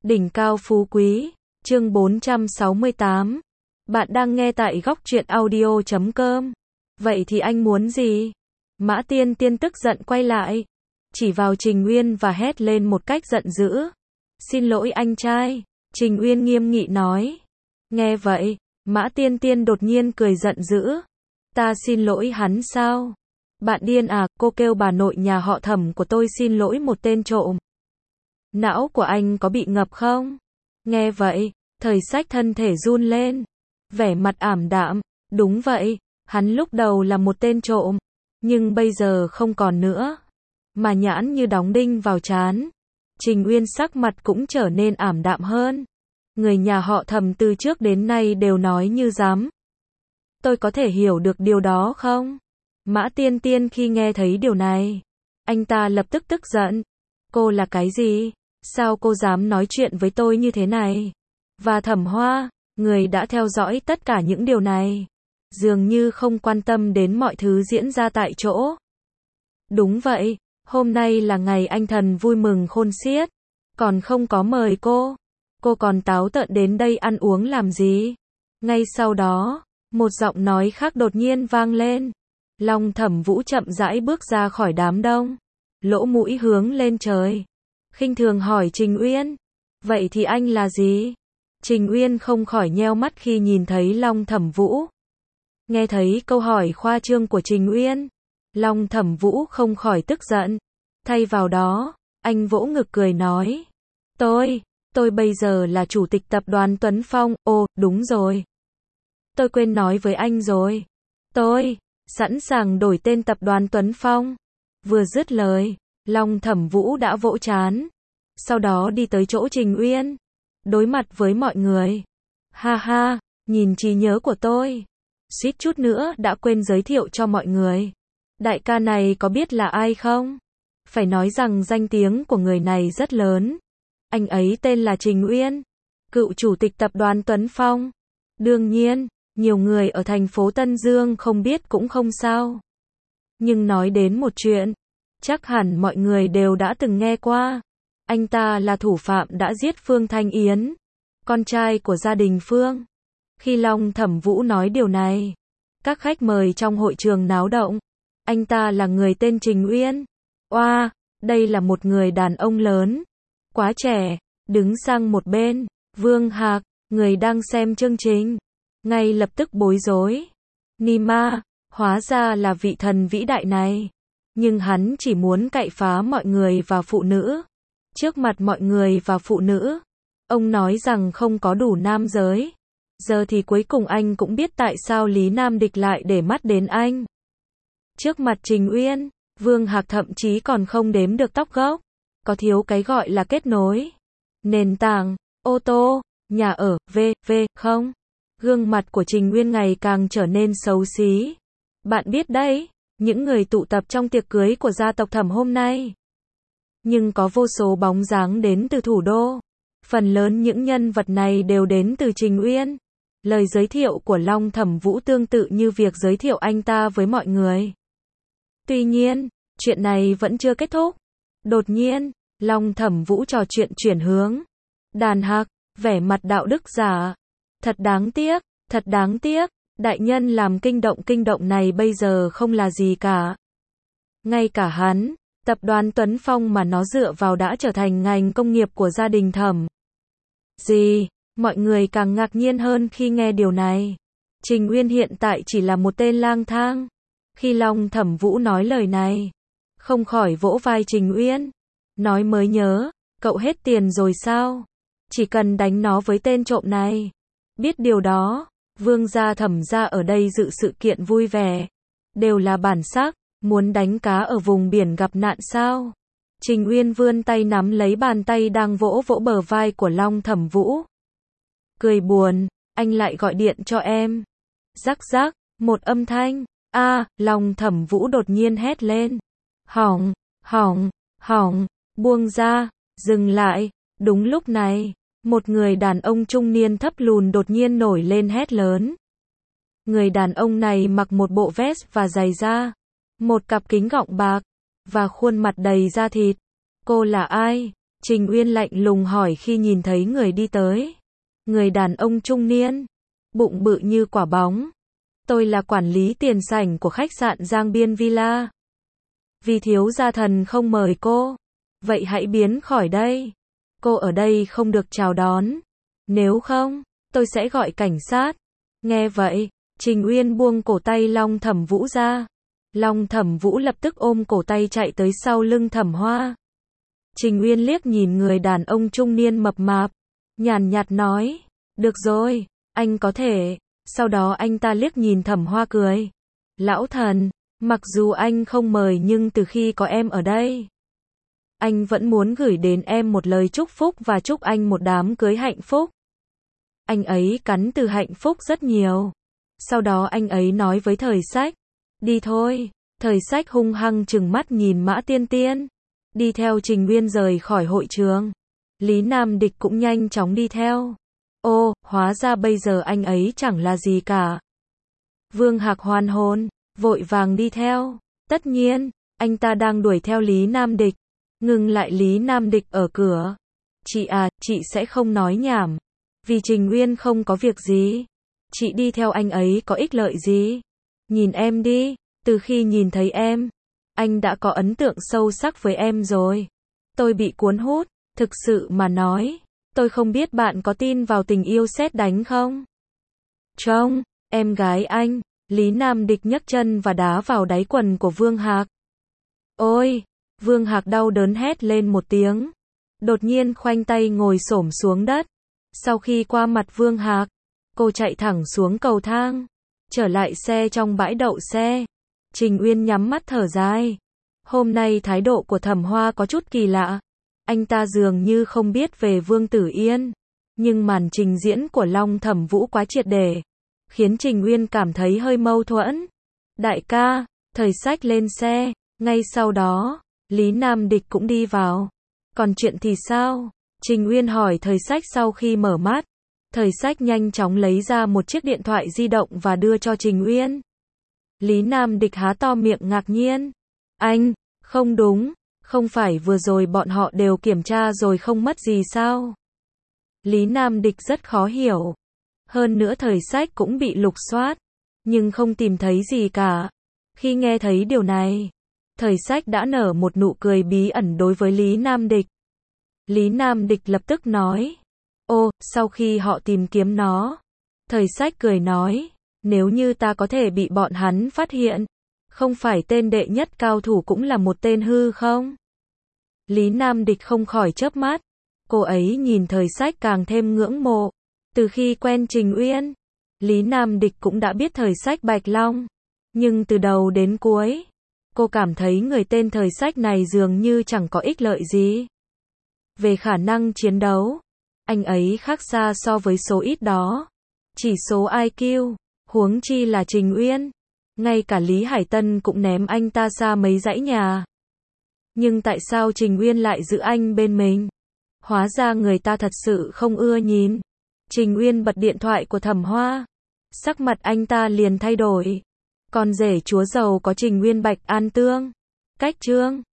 Đỉnh cao phú quý, chương 468. Bạn đang nghe tại góc truyện audio.com. Vậy thì anh muốn gì? Mã Tiên Tiên tức giận quay lại, chỉ vào Trình Uyên và hét lên một cách giận dữ. Xin lỗi anh trai, Trình Uyên nghiêm nghị nói. Nghe vậy, Mã Tiên Tiên đột nhiên cười giận dữ. Ta xin lỗi hắn sao? Bạn điên à, cô kêu bà nội nhà họ Thẩm của tôi xin lỗi một tên trộm. Não của anh có bị ngập không? Nghe vậy, Thời Sách thân thể run lên, vẻ mặt ảm đạm. Đúng vậy, hắn lúc đầu là một tên trộm, nhưng bây giờ không còn nữa. Mà nhãn như đóng đinh vào trán. Trình Uyên sắc mặt cũng trở nên ảm đạm hơn. Người nhà họ Thẩm từ trước đến nay đều nói như dám. Tôi có thể hiểu được điều đó không? Mã Tiên Tiên khi nghe thấy điều này, anh ta lập tức tức giận. Cô là cái gì? Sao cô dám nói chuyện với tôi như thế này? Và Thẩm Hoa, người đã theo dõi tất cả những điều này, dường như không quan tâm đến mọi thứ diễn ra tại chỗ. Đúng vậy, hôm nay là ngày anh thần vui mừng khôn xiết, còn không có mời cô. Cô còn táo tợn đến đây ăn uống làm gì? Ngay sau đó, một giọng nói khác đột nhiên vang lên. Long Thẩm Vũ chậm rãi bước ra khỏi đám đông, lỗ mũi hướng lên trời, khinh thường hỏi Trình Uyên. Vậy thì anh là gì? Trình Uyên không khỏi nheo mắt khi nhìn thấy Long Thẩm Vũ. Nghe thấy câu hỏi khoa trương của Trình Uyên, Long Thẩm Vũ không khỏi tức giận. Thay vào đó, anh vỗ ngực cười nói. Tôi bây giờ là chủ tịch tập đoàn Tuấn Phong. Ồ, đúng rồi. Tôi quên nói với anh rồi. Tôi sẵn sàng đổi tên tập đoàn Tuấn Phong. Vừa dứt lời, Long Thẩm Vũ đã vỗ trán. Sau đó đi tới chỗ Trình Uyên, đối mặt với mọi người. Ha ha, nhìn trí nhớ của tôi, suýt chút nữa đã quên giới thiệu cho mọi người. Đại ca này có biết là ai không? Phải nói rằng danh tiếng của người này rất lớn. Anh ấy tên là Trình Uyên, cựu chủ tịch tập đoàn Tuấn Phong. Đương nhiên, nhiều người ở thành phố Tân Dương không biết cũng không sao. Nhưng nói đến một chuyện, chắc hẳn mọi người đều đã từng nghe qua. Anh ta là thủ phạm đã giết Phương Thanh Yến, con trai của gia đình Phương. Khi Long Thẩm Vũ nói điều này, các khách mời trong hội trường náo động. Anh ta là người tên Trình Uyên. Oa, đây là một người đàn ông lớn, quá trẻ. Đứng sang một bên, Vương Hạc, người đang xem chương trình, ngay lập tức bối rối. Nima, hóa ra là vị thần vĩ đại này. Nhưng hắn chỉ muốn cậy phá mọi người và phụ nữ. Trước mặt mọi người và phụ nữ, ông nói rằng không có đủ nam giới. Giờ thì cuối cùng anh cũng biết tại sao Lý Nam Địch lại để mắt đến anh. Trước mặt Trình Uyên, Vương Hạc thậm chí còn không đếm được tóc gốc. Có thiếu cái gọi là kết nối, nền tảng, ô tô, nhà ở, v.v. không? Gương mặt của Trình Uyên ngày càng trở nên xấu xí. Bạn biết đấy, những người tụ tập trong tiệc cưới của gia tộc Thẩm hôm nay. Nhưng có vô số bóng dáng đến từ thủ đô. Phần lớn những nhân vật này đều đến từ Trình Uyên. Lời giới thiệu của Long Thẩm Vũ tương tự như việc giới thiệu anh ta với mọi người. Tuy nhiên, chuyện này vẫn chưa kết thúc. Đột nhiên, Long Thẩm Vũ trò chuyện chuyển hướng. Đàn Hạc, vẻ mặt đạo đức giả. Thật đáng tiếc, đại nhân làm kinh động này bây giờ không là gì cả. Ngay cả hắn, tập đoàn Tuấn Phong mà nó dựa vào đã trở thành ngành công nghiệp của gia đình Thẩm. Gì? Mọi người càng ngạc nhiên hơn khi nghe điều này. Trình Uyên hiện tại chỉ là một tên lang thang. Khi Long Thẩm Vũ nói lời này, không khỏi vỗ vai Trình Uyên. Nói mới nhớ, cậu hết tiền rồi sao? Chỉ cần đánh nó với tên trộm này. Biết điều đó, Vương gia Thẩm gia ở đây dự sự kiện vui vẻ. Đều là bản sắc, muốn đánh cá ở vùng biển gặp nạn sao? Trình Uyên vươn tay nắm lấy bàn tay đang vỗ bờ vai của Long Thẩm Vũ. Cười buồn, anh lại gọi điện cho em. Rắc rắc, một âm thanh. Long Thẩm Vũ đột nhiên hét lên. Hỏng, buông ra, dừng lại. Đúng lúc này, một người đàn ông trung niên thấp lùn đột nhiên nổi lên hét lớn. Người đàn ông này mặc một bộ vest và giày da, một cặp kính gọng bạc, và khuôn mặt đầy da thịt. Cô là ai? Trình Uyên lạnh lùng hỏi khi nhìn thấy người đi tới. Người đàn ông trung niên, bụng bự như quả bóng. Tôi là quản lý tiền sảnh của khách sạn Giang Biên Villa. Vì thiếu gia thần không mời cô, vậy hãy biến khỏi đây. Cô ở đây không được chào đón. Nếu không, tôi sẽ gọi cảnh sát. Nghe vậy, Trình Uyên buông cổ tay Long Thẩm Vũ ra. Long Thẩm Vũ lập tức ôm cổ tay chạy tới sau lưng Thẩm Hoa. Trình Uyên liếc nhìn người đàn ông trung niên mập mạp, nhàn nhạt nói, được rồi, anh có thể. Sau đó anh ta liếc nhìn Thẩm Hoa cười. Lão thần, mặc dù anh không mời nhưng từ khi có em ở đây, anh vẫn muốn gửi đến em một lời chúc phúc và chúc anh một đám cưới hạnh phúc. Anh ấy cắn từ hạnh phúc rất nhiều. Sau đó anh ấy nói với Thời Sách, đi thôi. Thời Sách hung hăng trừng mắt nhìn Mã Tiên Tiên, đi theo Trình Uyên rời khỏi hội trường. Lý Nam Địch cũng nhanh chóng đi theo. Ô, hóa ra bây giờ anh ấy chẳng là gì cả. Vương Hạc hoàn hồn, vội vàng đi theo. Tất nhiên, anh ta đang đuổi theo Lý Nam Địch. Ngừng lại Lý Nam Địch ở cửa. Chị à, chị sẽ không nói nhảm. Vì Trình Uyên không có việc gì. Chị đi theo anh ấy có ích lợi gì? Nhìn em đi, từ khi nhìn thấy em, anh đã có ấn tượng sâu sắc với em rồi. Tôi bị cuốn hút, thực sự mà nói, tôi không biết bạn có tin vào tình yêu sét đánh không? Trông, em gái anh, Lý Nam Địch nhấc chân và đá vào đáy quần của Vương Hạc. Ôi, Vương Hạc đau đớn hét lên một tiếng. Đột nhiên khoanh tay ngồi xổm xuống đất. Sau khi qua mặt Vương Hạc, cô chạy thẳng xuống cầu thang, trở lại xe trong bãi đậu xe. Trình Uyên nhắm mắt thở dài. Hôm nay thái độ của Thẩm Hoa có chút kỳ lạ. Anh ta dường như không biết về Vương Tử Yên. Nhưng màn trình diễn của Long Thẩm Vũ quá triệt để, khiến Trình Uyên cảm thấy hơi mâu thuẫn. Đại ca, Thời Sách lên xe. Ngay sau đó, Lý Nam Địch cũng đi vào. Còn chuyện thì sao? Trình Uyên hỏi Thời Sách sau khi mở mắt. Thời Sách nhanh chóng lấy ra một chiếc điện thoại di động và đưa cho Trình Uyên. Lý Nam Địch há to miệng ngạc nhiên. Anh, không đúng, không phải vừa rồi bọn họ đều kiểm tra rồi không mất gì sao? Lý Nam Địch rất khó hiểu. Hơn nữa Thời Sách cũng bị lục soát, nhưng không tìm thấy gì cả. Khi nghe thấy điều này, Thời Sách đã nở một nụ cười bí ẩn đối với Lý Nam Địch. Lý Nam Địch lập tức nói, ô, sau khi họ tìm kiếm nó, Thời Sách cười nói, nếu như ta có thể bị bọn hắn phát hiện, không phải tên đệ nhất cao thủ cũng là một tên hư không? Lý Nam Địch không khỏi chớp mắt, cô ấy nhìn Thời Sách càng thêm ngưỡng mộ. Từ khi quen Trình Uyên, Lý Nam Địch cũng đã biết Thời Sách Bạch Long, nhưng từ đầu đến cuối, cô cảm thấy người tên Thời Sách này dường như chẳng có ích lợi gì. Về khả năng chiến đấu, anh ấy khác xa so với số ít đó. Chỉ số IQ, huống chi là Trình Uyên. Ngay cả Lý Hải Tân cũng ném anh ta xa mấy dãy nhà. Nhưng tại sao Trình Uyên lại giữ anh bên mình? Hóa ra người ta thật sự không ưa nhìn. Trình Uyên bật điện thoại của Thẩm Hoa. Sắc mặt anh ta liền thay đổi. Con rể chúa giàu có Trình Uyên Bạch An Tương. Cách chương